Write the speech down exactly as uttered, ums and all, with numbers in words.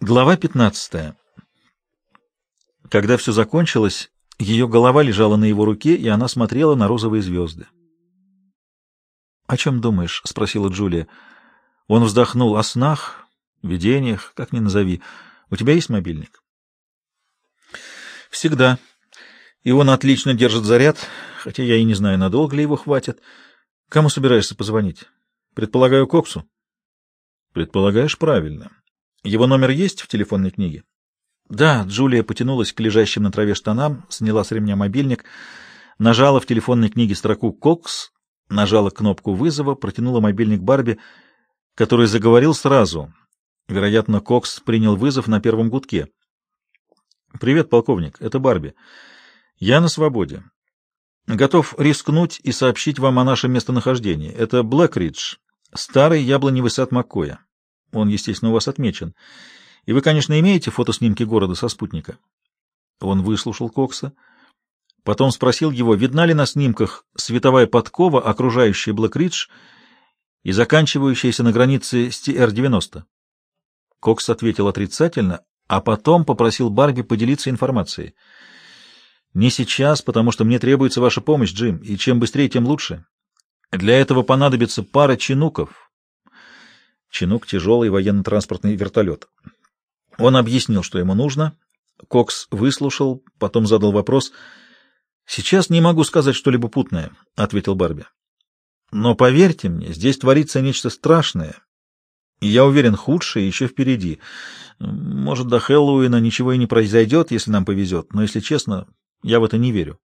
Глава пятнадцатая. Когда все закончилось, ее голова лежала на его руке, и она смотрела на розовые звезды. — О чем думаешь? — спросила Джулия. Он вздохнул. — О снах, видениях, как ни назови. У тебя есть мобильник? — Всегда. И он отлично держит заряд, хотя я и не знаю, надолго ли его хватит. Кому собираешься позвонить? Предполагаю, Коксу? — Предполагаешь правильно. Его номер есть в телефонной книге? Да, Джулия потянулась к лежащим на траве штанам, сняла с ремня мобильник, нажала в телефонной книге строку «Кокс», нажала кнопку вызова, протянула мобильник Барби, который заговорил сразу. Вероятно, Кокс принял вызов на первом гудке. «Привет, полковник, это Барби. Я на свободе. Готов рискнуть и сообщить вам о нашем местонахождении. Это Блэкридж, старый яблоневый сад Маккоя. Он, естественно, у вас отмечен. И вы, конечно, имеете фотоснимки города со спутника?» Он выслушал Кокса, потом спросил его, видна ли на снимках световая подкова, окружающая Блэкридж и заканчивающаяся на границе с Ти Эр девяносто. Кокс ответил отрицательно, а потом попросил Барби поделиться информацией. «Не сейчас, потому что мне требуется ваша помощь, Джим, и чем быстрее, тем лучше. Для этого понадобится пара чинуков». Чинук — тяжелый военно-транспортный вертолет. Он объяснил, что ему нужно. Кокс выслушал, потом задал вопрос. «Сейчас не могу сказать что-либо путное», — ответил Барби. «Но поверьте мне, здесь творится нечто страшное, и я уверен, худшее еще впереди. Может, до Хэллоуина ничего и не произойдет, если нам повезет, но, если честно, я в это не верю».